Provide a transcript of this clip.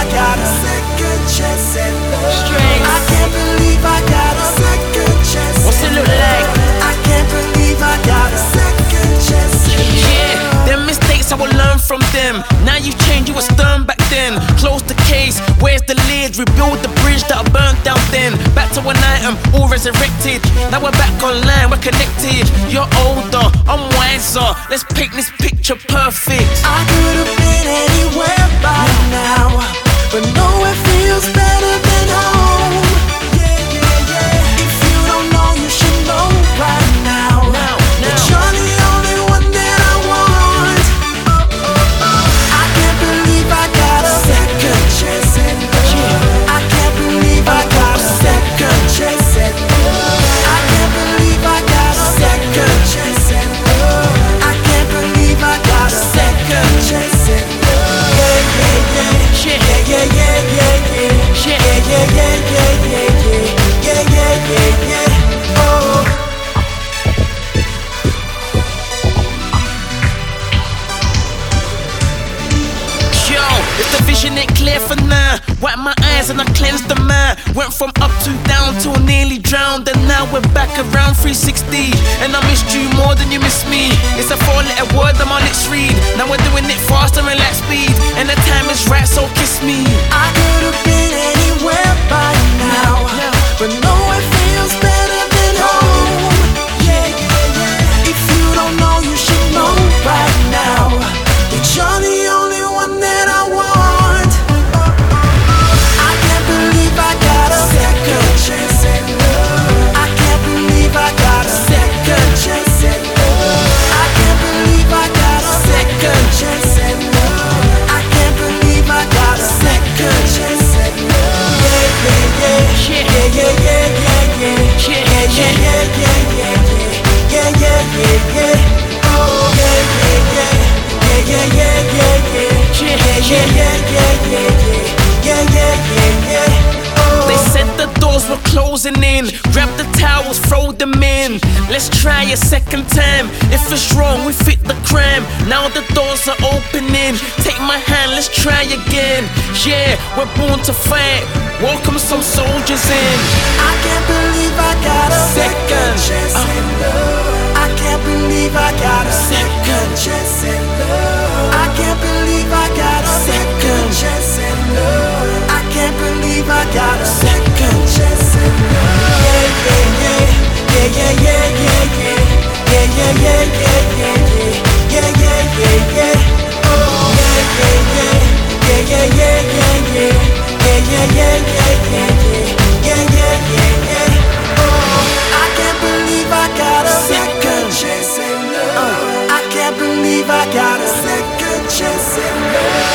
I got a second chance at love. I can't believe I got a second chance. What's it look like? I can't believe I got a second chance at love. Yeah, them mistakes I will learn from them. Now you changed, you were stern back then. Close the case, where's the lid? Rebuild the bridge that I burnt down then. Back to one item, all resurrected. Now we're back online, we're connected. You're older, I'm wiser. Let's paint this picture perfect. I could have been anywhere by now, but nowhere feels better than home. Yeah, yeah, yeah. If you don't know, you should know right now. That you're the only one that I want. I can't believe I got a second chance at love. I can't believe I got a second chance at love. I can't believe I got a second chance at love. I can't believe I got a second chance at love. Yeah, yeah, yeah. Yeah, yeah, yeah, yeah, yeah. Yeah, yeah, yeah, yeah, yeah, yeah. Yeah, yeah, yeah, yeah. Oh. Yo, if the vision ain't clear for now, wipe my eyes and I cleanse the mind. Went from up to down to nearly drowned, and now we're back around 360. And I missed you more than you missed me. It's a 4-letter word that my lips read. Now we're doing it faster and like speed, and the time is right, so kiss me. I could have been anywhere by now, but nowhere feels better than home. Yeah, yeah, yeah. If you don't know, you should know right now. That you're the only one that I want. I can't believe I got a second chance at love. I can't believe I got a second chance at love. I can't believe I got a second chance at love. I can't believe I got a second chance at love. Yeah, yeah, yeah. Yeah, yeah, yeah, yeah, yeah. Yeah, yeah, yeah, yeah, yeah, yeah. Yeah, yeah, yeah, yeah. Oh, yeah, yeah, yeah. Yeah, yeah, yeah, yeah, yeah. Yeah, yeah, yeah, yeah, yeah. Yeah, yeah, yeah, yeah. Oh. They said the doors were closing in. Grab the towels, throw them in. Let's try a second time. If it's wrong, we fit the crime. Now the doors are opening. Take my hand, let's try again. Yeah, we're born to fight. Welcome some soldiers in. I can't believe I got a second chance at love. I can't believe I got a second chance at love. I can't believe I got a second chance at love. I can't believe I got a second chance at love. Yeah, yeah, yeah. Yeah, yeah, yeah, yeah, yeah. Yeah, yeah, yeah, yeah, yeah, yeah. Yeah, yeah, yeah, yeah. Oh, yeah, yeah, yeah. Yeah, yeah, yeah, yeah, yeah. Yeah, yeah, yeah, yeah, yeah, yeah. Yeah, yeah, yeah, yeah. Oh, I can't believe I got a second chance at love. I can't believe I got a second chance at love.